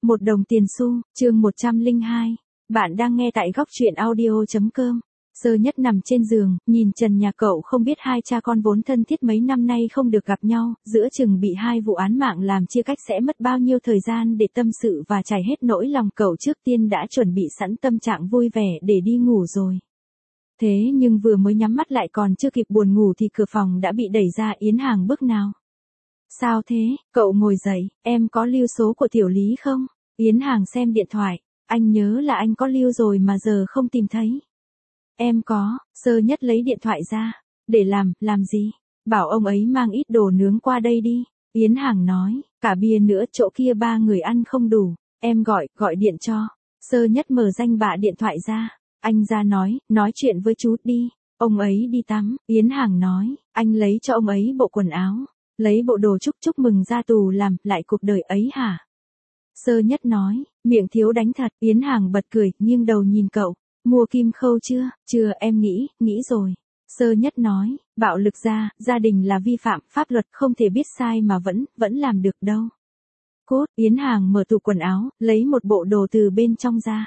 Một đồng tiền xu, chương 102. Bạn đang nghe tại góc truyện audio.com. Sơ Nhất nằm trên giường, nhìn trần nhà cậu không biết hai cha con vốn thân thiết mấy năm nay không được gặp nhau, giữa chừng bị hai vụ án mạng làm chia cách sẽ mất bao nhiêu thời gian để tâm sự và trải hết nỗi lòng cậu trước tiên đã chuẩn bị sẵn tâm trạng vui vẻ để đi ngủ rồi. Thế nhưng vừa mới nhắm mắt lại còn chưa kịp buồn ngủ thì cửa phòng đã bị đẩy ra. Yến Hàng bước nào. Sao thế, cậu ngồi dậy, em có lưu số của Tiểu Lý không? Yến Hàng xem điện thoại, anh nhớ là anh có lưu rồi mà giờ không tìm thấy. Em có. Sơ Nhất lấy điện thoại ra. Để làm gì? Bảo ông ấy mang ít đồ nướng qua đây đi. Yến Hàng nói, cả bia nữa chỗ kia ba người ăn không đủ, em gọi điện cho. Sơ Nhất mở danh bạ điện thoại ra. Anh ra nói chuyện với chú đi. Ông ấy đi tắm. Yến Hàng nói, anh lấy cho ông ấy bộ quần áo. Lấy bộ đồ chúc mừng ra tù làm lại cuộc đời ấy hả? Sơ Nhất nói, miệng thiếu đánh thật. Yến Hàng bật cười, nghiêng đầu nhìn cậu. Mua kim khâu chưa? Chưa, em nghĩ rồi. Sơ Nhất nói, bạo lực gia đình là vi phạm pháp luật, không thể biết sai mà vẫn làm được đâu. Cốt. Yến Hàng mở tủ quần áo, lấy một bộ đồ từ bên trong ra.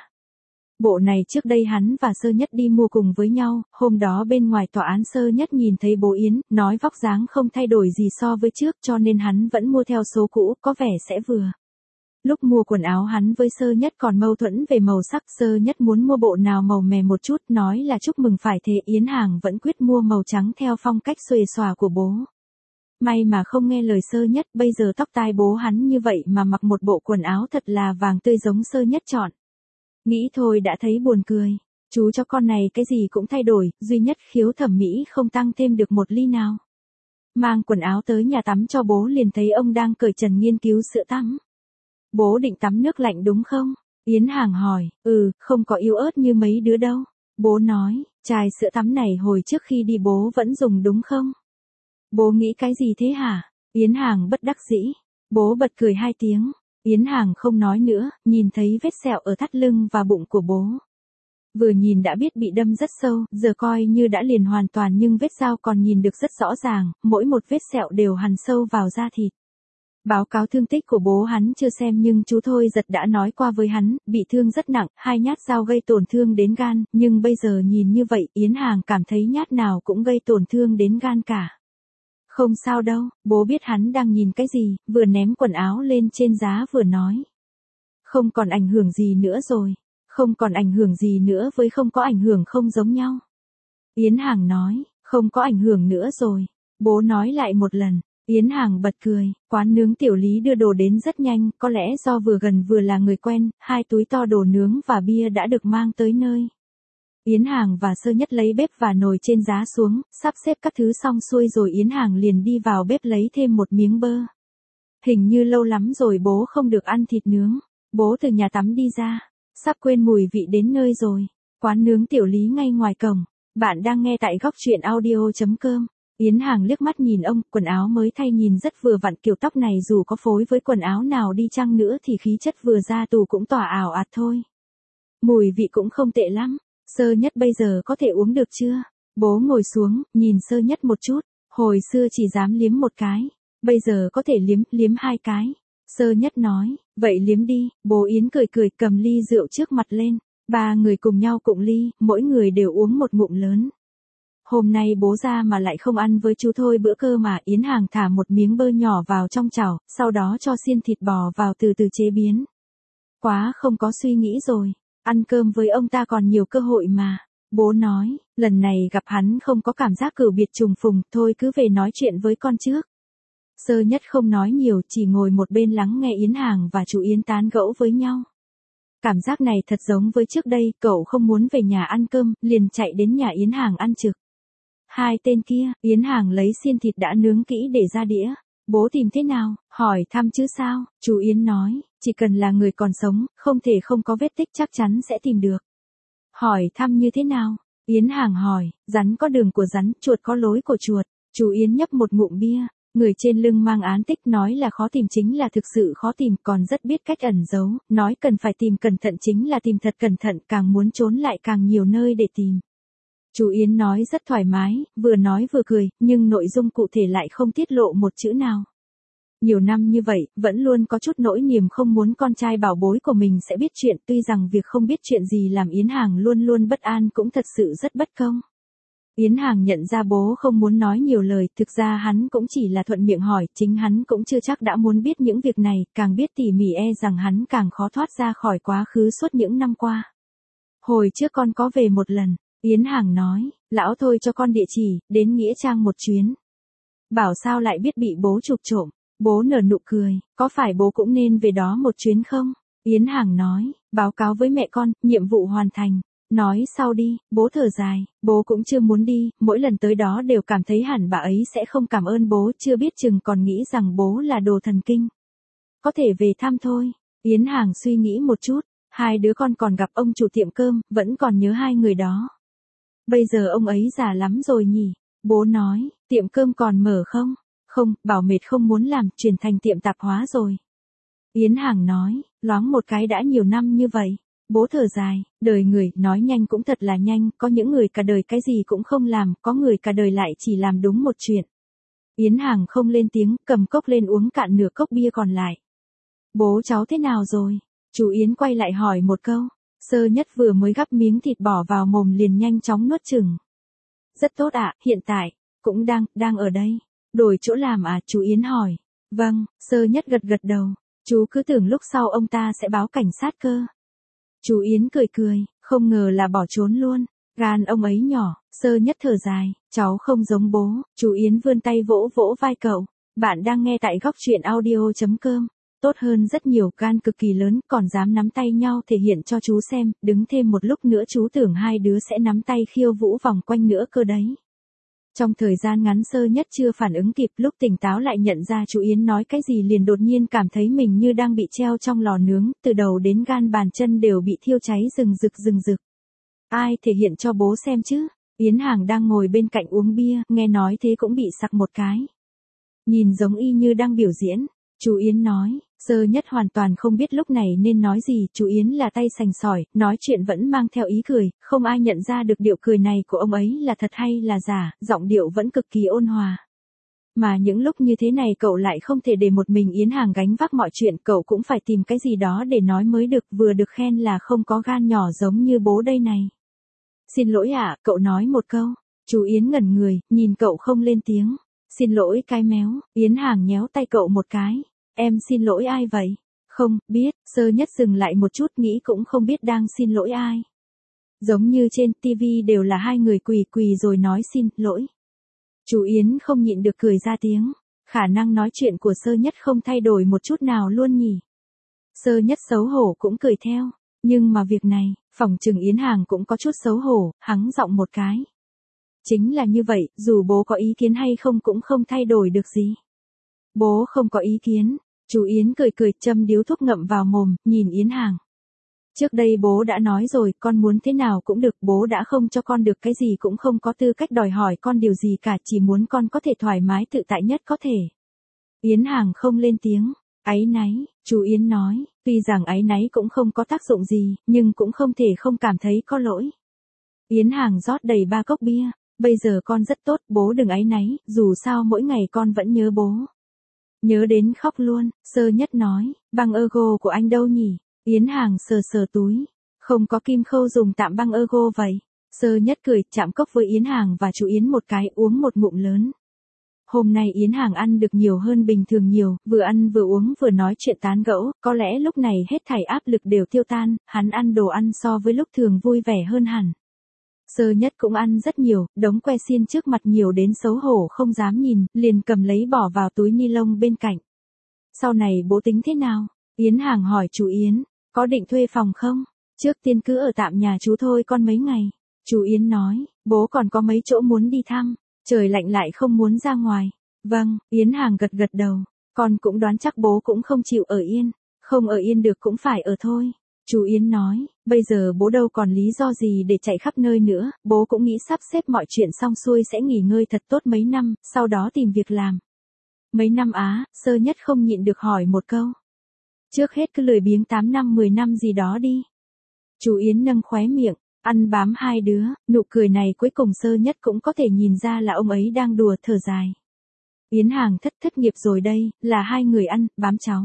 Bộ này trước đây hắn và Sơ Nhất đi mua cùng với nhau, hôm đó bên ngoài tòa án Sơ Nhất nhìn thấy bố Yến, nói vóc dáng không thay đổi gì so với trước cho nên hắn vẫn mua theo số cũ, có vẻ sẽ vừa. Lúc mua quần áo hắn với Sơ Nhất còn mâu thuẫn về màu sắc, Sơ Nhất muốn mua bộ nào màu mè một chút, nói là chúc mừng phải thế. Yến Hàng vẫn quyết mua màu trắng theo phong cách xuề xòa của bố. May mà không nghe lời Sơ Nhất, bây giờ tóc tai bố hắn như vậy mà mặc một bộ quần áo thật là vàng tươi giống Sơ Nhất chọn. Nghĩ thôi đã thấy buồn cười. Chú cho con này cái gì cũng thay đổi, duy nhất khiếu thẩm mỹ không tăng thêm được một ly nào. Mang quần áo tới nhà tắm cho bố liền thấy ông đang cởi trần nghiên cứu sữa tắm. Bố định tắm nước lạnh đúng không? Yến Hàng hỏi, không có yếu ớt như mấy đứa đâu. Bố nói, chai sữa tắm này hồi trước khi đi bố vẫn dùng đúng không? Bố nghĩ cái gì thế hả? Yến Hàng bất đắc dĩ. Bố bật cười 2 tiếng. Yến Hàng không nói nữa, nhìn thấy vết sẹo ở thắt lưng và bụng của bố. Vừa nhìn đã biết bị đâm rất sâu, giờ coi như đã liền hoàn toàn nhưng vết dao còn nhìn được rất rõ ràng, mỗi một vết sẹo đều hằn sâu vào da thịt. Báo cáo thương tích của bố hắn chưa xem nhưng chú Thôi Giật đã nói qua với hắn, bị thương rất nặng, 2 nhát dao gây tổn thương đến gan, nhưng bây giờ nhìn như vậy Yến Hàng cảm thấy nhát nào cũng gây tổn thương đến gan cả. Không sao đâu, bố biết hắn đang nhìn cái gì, vừa ném quần áo lên trên giá vừa nói. Không còn ảnh hưởng gì nữa rồi, không còn ảnh hưởng gì nữa với không có ảnh hưởng không giống nhau. Yến Hàng nói, không có ảnh hưởng nữa rồi, bố nói lại một lần. Yến Hàng bật cười, quán nướng Tiểu Lý đưa đồ đến rất nhanh, có lẽ do vừa gần vừa là người quen, 2 túi to đồ nướng và bia đã được mang tới nơi. Yến Hàng và Sơ Nhất lấy bếp và nồi trên giá xuống, sắp xếp các thứ xong xuôi rồi Yến Hàng liền đi vào bếp lấy thêm một miếng bơ. Hình như lâu lắm rồi bố không được ăn thịt nướng. Bố từ nhà tắm đi ra, sắp quên mùi vị đến nơi rồi. Quán nướng Tiểu Lý ngay ngoài cổng. Bạn đang nghe tại góc truyện audio.com. Yến Hàng liếc mắt nhìn ông, quần áo mới thay nhìn rất vừa vặn, kiểu tóc này dù có phối với quần áo nào đi chăng nữa thì khí chất vừa ra tù cũng tỏa ảo ạt thôi. Mùi vị cũng không tệ lắm. Sơ Nhất bây giờ có thể uống được chưa? Bố ngồi xuống, nhìn Sơ Nhất một chút, hồi xưa chỉ dám liếm một cái, bây giờ có thể liếm 2 cái. Sơ Nhất nói, vậy liếm đi. Bố Yến cười cầm ly rượu trước mặt lên, 3 người cùng nhau cụng ly, mỗi người đều uống một ngụm lớn. Hôm nay bố ra mà lại không ăn với chú Thôi bữa cơ mà. Yến Hàng thả một miếng bơ nhỏ vào trong chảo, sau đó cho xiên thịt bò vào từ từ chế biến. Quá không có suy nghĩ rồi, ăn cơm với ông ta còn nhiều cơ hội mà. Bố nói, lần này gặp hắn không có cảm giác cửu biệt trùng phùng, thôi cứ về nói chuyện với con trước. Sơ Nhất không nói nhiều, chỉ ngồi một bên lắng nghe Yến Hàng và chú Yến tán gẫu với nhau. Cảm giác này thật giống với trước đây, cậu không muốn về nhà ăn cơm, liền chạy đến nhà Yến Hàng ăn trực. 2 tên kia. Yến Hàng lấy xiên thịt đã nướng kỹ để ra đĩa. Bố tìm thế nào? Hỏi thăm chứ sao? Chú Yến nói, chỉ cần là người còn sống, không thể không có vết tích chắc chắn sẽ tìm được. Hỏi thăm như thế nào? Yến Hàng hỏi, rắn có đường của rắn, chuột có lối của chuột. Chú Yến nhấp một ngụm bia. Người trên lưng mang án tích nói là khó tìm chính là thực sự khó tìm, còn rất biết cách ẩn giấu, nói cần phải tìm cẩn thận chính là tìm thật cẩn thận, càng muốn trốn lại càng nhiều nơi để tìm. Chú Yến nói rất thoải mái, vừa nói vừa cười, nhưng nội dung cụ thể lại không tiết lộ một chữ nào. Nhiều năm như vậy, vẫn luôn có chút nỗi niềm không muốn con trai bảo bối của mình sẽ biết chuyện, tuy rằng việc không biết chuyện gì làm Yến Hàng luôn luôn bất an cũng thật sự rất bất công. Yến Hàng nhận ra bố không muốn nói nhiều lời, thực ra hắn cũng chỉ là thuận miệng hỏi, chính hắn cũng chưa chắc đã muốn biết những việc này, càng biết tỉ mỉ rằng hắn càng khó thoát ra khỏi quá khứ suốt những năm qua. Hồi trước con có về một lần, Yến Hàng nói, lão thôi cho con địa chỉ, đến Nghĩa Trang một chuyến. Bảo sao lại biết bị bố chụp trộm, bố nở nụ cười, có phải bố cũng nên về đó một chuyến không? Yến Hàng nói, báo cáo với mẹ con, nhiệm vụ hoàn thành. Nói sau đi, bố thở dài, bố cũng chưa muốn đi, mỗi lần tới đó đều cảm thấy hẳn bà ấy sẽ không cảm ơn bố, chưa biết chừng còn nghĩ rằng bố là đồ thần kinh. Có thể về thăm thôi. Yến Hàng suy nghĩ một chút, hai đứa con còn gặp ông chủ tiệm cơm, vẫn còn nhớ hai người đó. Bây giờ ông ấy già lắm rồi nhỉ? Bố nói, tiệm cơm còn mở không? Không, bảo mệt không muốn làm, chuyển thành tiệm tạp hóa rồi. Yến Hàng nói, loáng một cái đã nhiều năm như vậy. Bố thở dài, đời người, nói nhanh cũng thật là nhanh, có những người cả đời cái gì cũng không làm, có người cả đời lại chỉ làm đúng một chuyện. Yến Hàng không lên tiếng, cầm cốc lên uống cạn nửa cốc bia còn lại. Bố cháu thế nào rồi? Chú Yến quay lại hỏi một câu. Sơ Nhất vừa mới gắp miếng thịt bỏ vào mồm liền nhanh chóng nuốt chửng. Rất tốt ạ, hiện tại, cũng đang ở đây. Đổi chỗ làm à, chú Yến hỏi. Vâng, Sơ Nhất gật gật đầu. Chú cứ tưởng lúc sau ông ta sẽ báo cảnh sát cơ. Chú Yến cười cười, không ngờ là bỏ trốn luôn. Gan ông ấy nhỏ, Sơ Nhất thở dài, cháu không giống bố. Chú Yến vươn tay vỗ vỗ vai cậu. Bạn đang nghe tại góc truyện audio.com. Tốt hơn rất nhiều, gan cực kỳ lớn, còn dám nắm tay nhau thể hiện cho chú xem, đứng thêm một lúc nữa chú tưởng hai đứa sẽ nắm tay khiêu vũ vòng quanh nữa cơ đấy. Trong thời gian ngắn Sơ Nhất chưa phản ứng kịp, lúc tỉnh táo lại nhận ra chú Yến nói cái gì liền đột nhiên cảm thấy mình như đang bị treo trong lò nướng, từ đầu đến gan bàn chân đều bị thiêu cháy rừng rực. Ai thể hiện cho bố xem chứ? Yến Hàng đang ngồi bên cạnh uống bia, nghe nói thế cũng bị sặc một cái. Nhìn giống y như đang biểu diễn. Chú Yến nói, Sơ Nhất hoàn toàn không biết lúc này nên nói gì, chú Yến là tay sành sỏi, nói chuyện vẫn mang theo ý cười, không ai nhận ra được điệu cười này của ông ấy là thật hay là giả, giọng điệu vẫn cực kỳ ôn hòa. Mà những lúc như thế này cậu lại không thể để một mình Yến Hàng gánh vác mọi chuyện, cậu cũng phải tìm cái gì đó để nói mới được, vừa được khen là không có gan nhỏ giống như bố đây này. Xin lỗi ạ, cậu nói một câu. Chú Yến ngẩn người, nhìn cậu không lên tiếng. Xin lỗi cái méo, Yến Hàng nhéo tay cậu một cái. Em xin lỗi ai vậy? Không, biết, Sơ Nhất dừng lại một chút nghĩ cũng không biết đang xin lỗi ai. Giống như trên TV đều là hai người quỳ rồi nói xin lỗi. Chú Yến không nhịn được cười ra tiếng. Khả năng nói chuyện của Sơ Nhất không thay đổi một chút nào luôn nhỉ. Sơ Nhất xấu hổ cũng cười theo. Nhưng mà việc này, phỏng chừng Yến Hàng cũng có chút xấu hổ, hắng giọng một cái. Chính là như vậy, dù bố có ý kiến hay không cũng không thay đổi được gì. Bố không có ý kiến. Chú Yến cười châm điếu thuốc ngậm vào mồm, nhìn Yến Hàng. Trước đây bố đã nói rồi, con muốn thế nào cũng được, bố đã không cho con được cái gì cũng không có tư cách đòi hỏi con điều gì cả, chỉ muốn con có thể thoải mái tự tại nhất có thể. Yến Hàng không lên tiếng. Áy náy, chú Yến nói, tuy rằng áy náy cũng không có tác dụng gì, nhưng cũng không thể không cảm thấy có lỗi. Yến Hàng rót đầy 3 cốc bia. Bây giờ con rất tốt, bố đừng áy náy, dù sao mỗi ngày con vẫn nhớ bố. Nhớ đến khóc luôn, Sơ Nhất nói, băng ergo của anh đâu nhỉ? Yến Hàng sờ túi. Không có kim khâu dùng tạm băng ergo vậy. Sơ Nhất cười, chạm cốc với Yến Hàng và chú Yến một cái, uống một ngụm lớn. Hôm nay Yến Hàng ăn được nhiều hơn bình thường nhiều, vừa ăn vừa uống vừa nói chuyện tán gẫu, có lẽ lúc này hết thảy áp lực đều tiêu tan, hắn ăn đồ ăn so với lúc thường vui vẻ hơn hẳn. Sơ Nhất cũng ăn rất nhiều, đống que xiên trước mặt nhiều đến xấu hổ không dám nhìn, liền cầm lấy bỏ vào túi ni lông bên cạnh. Sau này bố tính thế nào? Yến Hàng hỏi chú Yến, có định thuê phòng không? Trước tiên cứ ở tạm nhà chú thôi con mấy ngày. Chú Yến nói, bố còn có mấy chỗ muốn đi thăm, trời lạnh lại không muốn ra ngoài. Vâng, Yến Hàng gật đầu, con cũng đoán chắc bố cũng không chịu ở yên, không ở yên được cũng phải ở thôi. Chú Yến nói, bây giờ bố đâu còn lý do gì để chạy khắp nơi nữa, bố cũng nghĩ sắp xếp mọi chuyện xong xuôi sẽ nghỉ ngơi thật tốt mấy năm, sau đó tìm việc làm. Mấy năm á, Sơ Nhất không nhịn được hỏi một câu. Trước hết cứ lười biếng 8 năm 10 năm gì đó đi. Chú Yến nâng khóe miệng, ăn bám hai đứa, nụ cười này cuối cùng Sơ Nhất cũng có thể nhìn ra là ông ấy đang đùa, thở dài. Yến Hàng thất nghiệp rồi đây, là hai người ăn, bám cháu.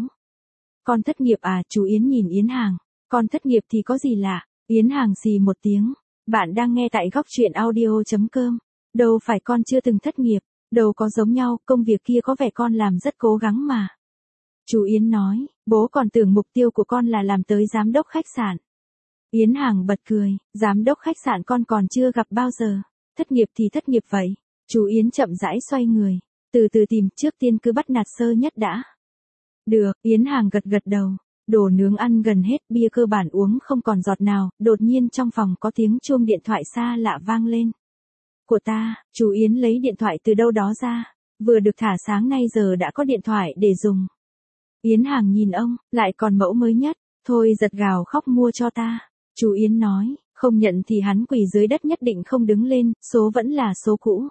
Con thất nghiệp à, chú Yến nhìn Yến Hàng. Con thất nghiệp thì có gì lạ? Yến Hàng xì một tiếng. Bạn đang nghe tại góc truyện audio.com. Đâu phải con chưa từng thất nghiệp, đâu có giống nhau, công việc kia có vẻ con làm rất cố gắng mà. Chú Yến nói, bố còn tưởng mục tiêu của con là làm tới giám đốc khách sạn. Yến Hàng bật cười, giám đốc khách sạn con còn chưa gặp bao giờ. Thất nghiệp thì thất nghiệp vậy. Chú Yến chậm rãi xoay người, từ từ tìm, trước tiên cứ bắt nạt Sơ Nhất đã. Được, Yến Hàng gật đầu. Đồ nướng ăn gần hết, bia cơ bản uống không còn giọt nào, đột nhiên trong phòng có tiếng chuông điện thoại xa lạ vang lên. Của ta, chú Yến lấy điện thoại từ đâu đó ra, vừa được thả sáng nay giờ đã có điện thoại để dùng. Yến Hàng nhìn ông, lại còn mẫu mới nhất, thôi giật gào khóc mua cho ta. Chú Yến nói, không nhận thì hắn quỳ dưới đất nhất định không đứng lên, số vẫn là số cũ.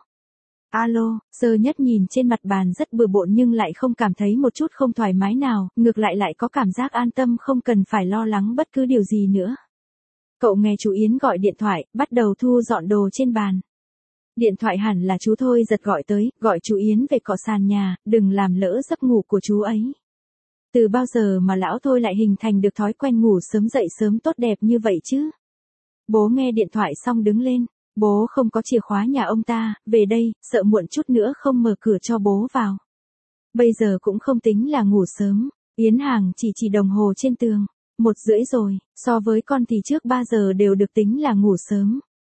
Alo, Sơ Nhất nhìn trên mặt bàn rất bừa bộn nhưng lại không cảm thấy một chút không thoải mái nào, ngược lại có cảm giác an tâm không cần phải lo lắng bất cứ điều gì nữa. Cậu nghe chú Yến gọi điện thoại, bắt đầu thu dọn đồ trên bàn. Điện thoại hẳn là chú Thôi Giật gọi tới, gọi chú Yến về cọ sàn nhà, đừng làm lỡ giấc ngủ của chú ấy. Từ bao giờ mà lão Thôi lại hình thành được thói quen ngủ sớm dậy sớm tốt đẹp như vậy chứ? Bố nghe điện thoại xong đứng lên. Bố không có chìa khóa nhà ông ta, về đây, sợ muộn chút nữa không mở cửa cho bố vào. Bây giờ cũng không tính là ngủ sớm, Yến Hàng chỉ đồng hồ trên tường, 1:30 rồi, so với con thì trước 3 giờ đều được tính là ngủ sớm.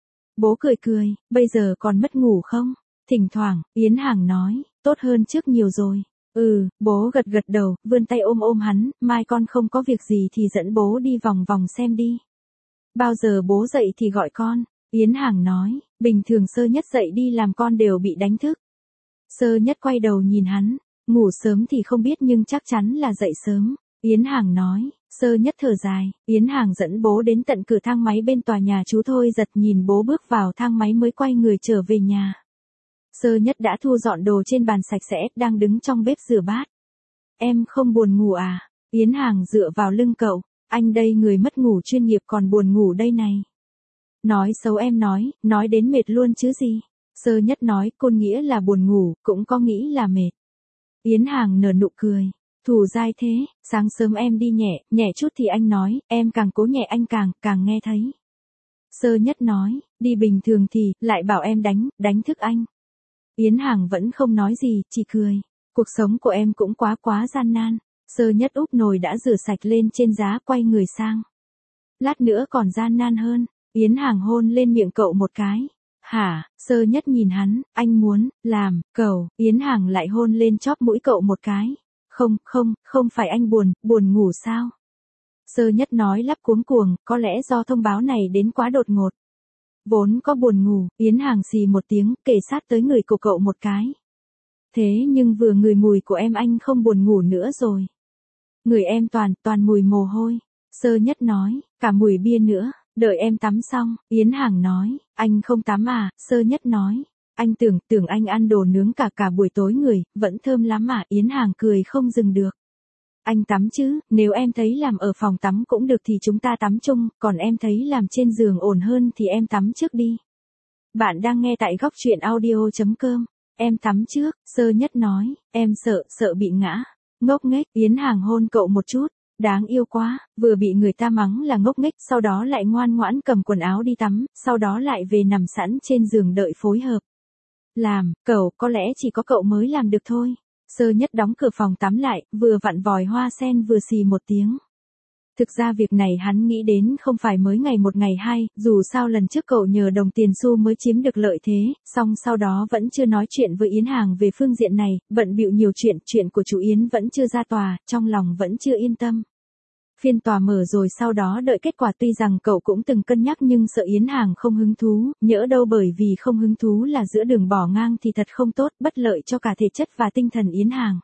Bố cười, bây giờ còn mất ngủ không? Thỉnh thoảng, Yến Hàng nói, tốt hơn trước nhiều rồi. Bố gật đầu, vươn tay ôm hắn, mai con không có việc gì thì dẫn bố đi vòng vòng xem đi. Bao giờ bố dậy thì gọi con. Yến Hàng nói, bình thường Sơ Nhất dậy đi làm con đều bị đánh thức. Sơ Nhất quay đầu nhìn hắn, ngủ sớm thì không biết nhưng chắc chắn là dậy sớm. Yến Hàng nói, Sơ Nhất thở dài, Yến Hàng dẫn bố đến tận cửa thang máy bên tòa nhà chú Thôi Giật nhìn bố bước vào thang máy mới quay người trở về nhà. Sơ Nhất đã thu dọn đồ trên bàn sạch sẽ, đang đứng trong bếp rửa bát. Em không buồn ngủ à? Yến Hàng dựa vào lưng cậu, anh đây người mất ngủ chuyên nghiệp còn buồn ngủ đây này. Nói xấu em nói đến mệt luôn chứ gì. Sơ Nhất nói, côn nghĩa là buồn ngủ, cũng có nghĩ là mệt. Yến Hàng nở nụ cười, thủ dai thế, sáng sớm em đi nhẹ chút thì anh nói, em càng cố nhẹ anh càng nghe thấy. Sơ Nhất nói, đi bình thường thì, lại bảo em đánh thức anh. Yến Hàng vẫn không nói gì, chỉ cười, cuộc sống của em cũng quá gian nan. Sơ Nhất úp nồi đã rửa sạch lên trên giá quay người sang. Lát nữa còn gian nan hơn. Yến Hàng hôn lên miệng cậu một cái. Hả? Sơ Nhất nhìn hắn, anh muốn, làm, cậu. Yến Hàng lại hôn lên chóp mũi cậu một cái. Không phải anh buồn ngủ sao? Sơ Nhất nói lắp cuống cuồng, có lẽ do thông báo này đến quá đột ngột. Vốn có buồn ngủ, Yến Hàng xì một tiếng, kề sát tới người của cậu một cái. Thế nhưng vừa ngửi mùi của em anh không buồn ngủ nữa rồi. Người em toàn mùi mồ hôi. Sơ Nhất nói, cả mùi bia nữa. Đợi em tắm xong, Yến Hàng nói, anh không tắm à? Sơ Nhất nói, anh tưởng anh ăn đồ nướng cả buổi tối người, vẫn thơm lắm mà. Yến Hàng cười không dừng được. Anh tắm chứ, nếu em thấy làm ở phòng tắm cũng được thì chúng ta tắm chung, còn em thấy làm trên giường ổn hơn thì em tắm trước đi. Bạn đang nghe tại góc truyện audio.com, em tắm trước, Sơ Nhất nói, em sợ bị ngã. Ngốc nghếch, Yến Hàng hôn cậu một chút. Đáng yêu quá, vừa bị người ta mắng là ngốc nghếch, sau đó lại ngoan ngoãn cầm quần áo đi tắm, sau đó lại về nằm sẵn trên giường đợi phối hợp. Làm, cậu, có lẽ chỉ có cậu mới làm được thôi. Sơ Nhất đóng cửa phòng tắm lại, vừa vặn vòi hoa sen vừa xì một tiếng. Thực ra việc này hắn nghĩ đến không phải mới ngày một ngày hai, dù sao lần trước cậu nhờ đồng tiền xu mới chiếm được lợi thế, song sau đó vẫn chưa nói chuyện với Yến Hàng về phương diện này, bận bịu nhiều chuyện của chú Yến vẫn chưa ra tòa, trong lòng vẫn chưa yên tâm. Phiên tòa mở rồi sau đó đợi kết quả, tuy rằng cậu cũng từng cân nhắc nhưng sợ Yến Hàng không hứng thú, nhỡ đâu bởi vì không hứng thú là giữa đường bỏ ngang thì thật không tốt, bất lợi cho cả thể chất và tinh thần Yến Hàng.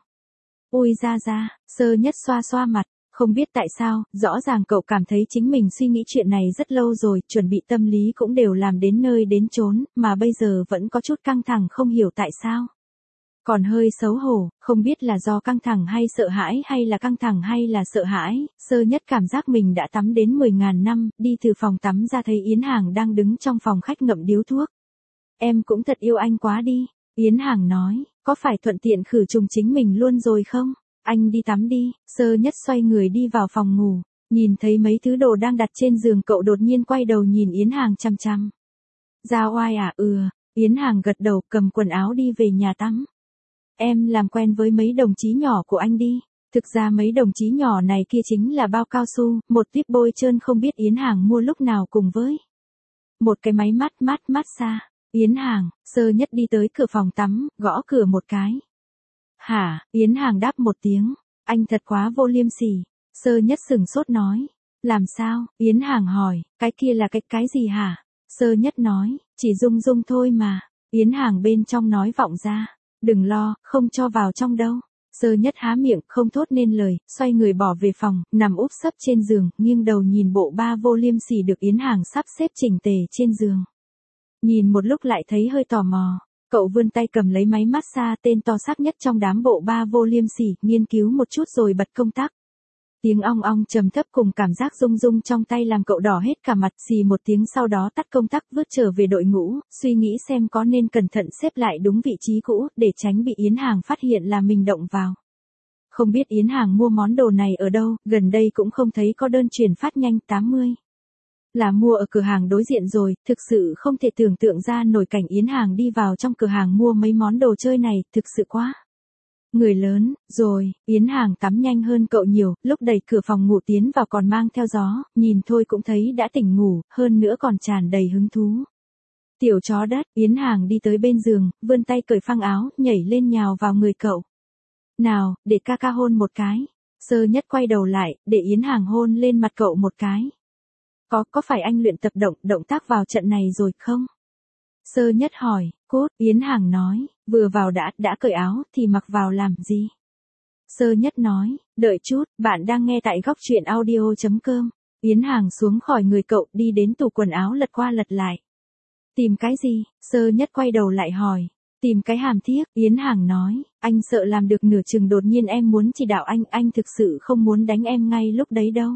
Ui ra, Sơ Nhất xoa mặt. Không biết tại sao, rõ ràng cậu cảm thấy chính mình suy nghĩ chuyện này rất lâu rồi, chuẩn bị tâm lý cũng đều làm đến nơi đến chốn, mà bây giờ vẫn có chút căng thẳng không hiểu tại sao. Còn hơi xấu hổ, không biết là do căng thẳng hay sợ hãi hay là căng thẳng hay là sợ hãi, Sơ Nhất cảm giác mình đã tắm đến 10.000 năm, đi từ phòng tắm ra thấy Yến Hàng đang đứng trong phòng khách ngậm điếu thuốc. Em cũng thật yêu anh quá đi, Yến Hàng nói, có phải thuận tiện khử trùng chính mình luôn rồi không? Anh đi tắm đi, Sơ Nhất xoay người đi vào phòng ngủ, nhìn thấy mấy thứ đồ đang đặt trên giường cậu đột nhiên quay đầu nhìn Yến Hàng chằm chằm. Ra oai à? Yến Hàng gật đầu cầm quần áo đi về nhà tắm. Em làm quen với mấy đồng chí nhỏ của anh đi. Thực ra mấy đồng chí nhỏ này kia chính là bao cao su, một tiếp bôi trơn không biết Yến Hàng mua lúc nào cùng với một cái máy massage. Yến Hàng, Sơ Nhất đi tới cửa phòng tắm, gõ cửa một cái. Hả? Yến Hàng đáp một tiếng. Anh thật quá vô liêm sỉ. Sơ Nhất sừng sốt nói. Làm sao? Yến Hàng hỏi. Cái kia là cái gì hả? Sơ Nhất nói. Chỉ rung rung thôi mà. Yến Hàng bên trong nói vọng ra. Đừng lo, không cho vào trong đâu. Sơ Nhất há miệng, không thốt nên lời, xoay người bỏ về phòng, nằm úp sấp trên giường, nghiêng đầu nhìn bộ ba vô liêm sỉ được Yến Hàng sắp xếp chỉnh tề trên giường. Nhìn một lúc lại thấy hơi tò mò. Cậu vươn tay cầm lấy máy massage tên to xác nhất trong đám bộ ba vô liêm sỉ, nghiên cứu một chút rồi bật công tắc. Tiếng ong ong trầm thấp cùng cảm giác rung rung trong tay làm cậu đỏ hết cả mặt, xì một tiếng sau đó tắt công tắc vứt trở về đội ngũ, suy nghĩ xem có nên cẩn thận xếp lại đúng vị trí cũ, để tránh bị Yến Hàng phát hiện là mình động vào. Không biết Yến Hàng mua món đồ này ở đâu, gần đây cũng không thấy có đơn chuyển phát nhanh 80. Là mua ở cửa hàng đối diện rồi, thực sự không thể tưởng tượng ra nổi cảnh Yến Hàng đi vào trong cửa hàng mua mấy món đồ chơi này, thực sự quá. Người lớn, rồi, Yến Hàng tắm nhanh hơn cậu nhiều, lúc đẩy cửa phòng ngủ tiến vào còn mang theo gió, nhìn thôi cũng thấy đã tỉnh ngủ, hơn nữa còn tràn đầy hứng thú. Tiểu chó đất, Yến Hàng đi tới bên giường, vươn tay cởi phăng áo, nhảy lên nhào vào người cậu. Nào, để ca ca hôn một cái. Sơ Nhất quay đầu lại, để Yến Hàng hôn lên mặt cậu một cái. Có phải anh luyện tập động tác vào trận này rồi không? Sơ Nhất hỏi. Cốt, Yến Hàng nói, vừa vào đã cởi áo thì mặc vào làm gì? Sơ Nhất nói, đợi chút, bạn đang nghe tại góc truyện audio.com. Yến Hàng xuống khỏi người cậu, đi đến tủ quần áo lật qua lật lại. Tìm cái gì? Sơ Nhất quay đầu lại hỏi. Tìm cái hàm thiếc, Yến Hàng nói, anh sợ làm được nửa chừng đột nhiên em muốn chỉ đạo anh thực sự không muốn đánh em ngay lúc đấy đâu.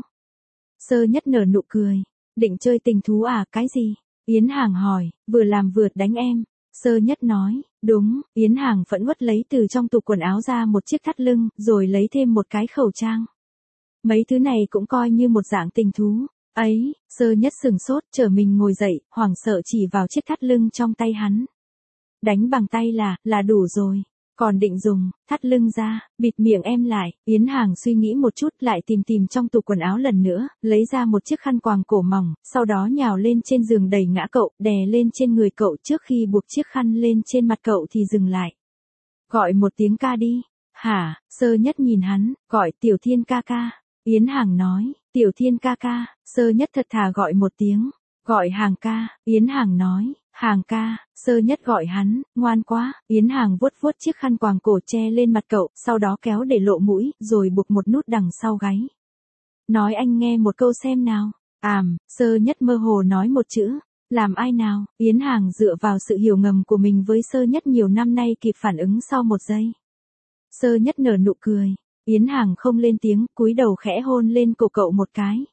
Sơ Nhất nở nụ cười. Định chơi tình thú à? Cái gì? Yến Hàng hỏi, vừa làm vừa đánh em. Sơ Nhất nói, đúng. Yến Hàng phẫn uất lấy từ trong tủ quần áo ra một chiếc thắt lưng, rồi lấy thêm một cái khẩu trang. Mấy thứ này cũng coi như một dạng tình thú. Ấy, Sơ Nhất sừng sốt, trở mình ngồi dậy, hoảng sợ chỉ vào chiếc thắt lưng trong tay hắn. Đánh bằng tay là đủ rồi. Còn định dùng thắt lưng ra, bịt miệng em lại. Yến Hàng suy nghĩ một chút, lại tìm trong tủ quần áo lần nữa, lấy ra một chiếc khăn quàng cổ mỏng, sau đó nhào lên trên giường đẩy ngã cậu, đè lên trên người cậu, trước khi buộc chiếc khăn lên trên mặt cậu thì dừng lại. Gọi một tiếng ca đi. Hả? Sơ Nhất nhìn hắn, gọi Tiểu Thiên ca ca. Yến Hàng nói, Tiểu Thiên ca ca. Sơ Nhất thật thà gọi một tiếng. Gọi Hàng ca. Yến Hàng nói, Hàng ca. Sơ Nhất gọi hắn, ngoan quá. Yến Hàng vuốt vuốt chiếc khăn quàng cổ che lên mặt cậu, sau đó kéo để lộ mũi, rồi buộc một nút đằng sau gáy. Nói anh nghe một câu xem nào. Sơ Nhất mơ hồ nói một chữ. Làm ai nào? Yến Hàng dựa vào sự hiểu ngầm của mình với Sơ Nhất nhiều năm nay kịp phản ứng sau một giây. Sơ Nhất nở nụ cười. Yến Hàng không lên tiếng, cúi đầu khẽ hôn lên cổ cậu một cái.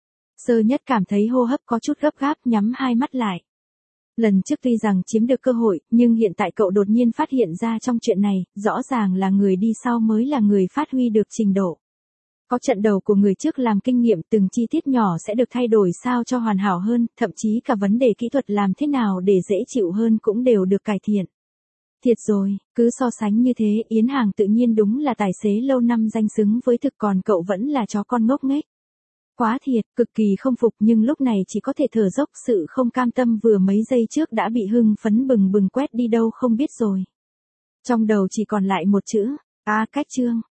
Sơ Nhất cảm thấy hô hấp có chút gấp gáp, nhắm hai mắt lại. Lần trước tuy rằng chiếm được cơ hội, nhưng hiện tại cậu đột nhiên phát hiện ra trong chuyện này, rõ ràng là người đi sau mới là người phát huy được trình độ. Có trận đầu của người trước làm kinh nghiệm, từng chi tiết nhỏ sẽ được thay đổi sao cho hoàn hảo hơn, thậm chí cả vấn đề kỹ thuật làm thế nào để dễ chịu hơn cũng đều được cải thiện. Thiệt rồi, cứ so sánh như thế, Yến Hàng tự nhiên đúng là tài xế lâu năm danh xứng với thực, còn cậu vẫn là chó con ngốc nghếch. Quá thiệt, cực kỳ không phục, nhưng lúc này chỉ có thể thở dốc, sự không cam tâm vừa mấy giây trước đã bị hưng phấn bừng bừng quét đi đâu không biết rồi. Trong đầu chỉ còn lại một chữ, cách chương.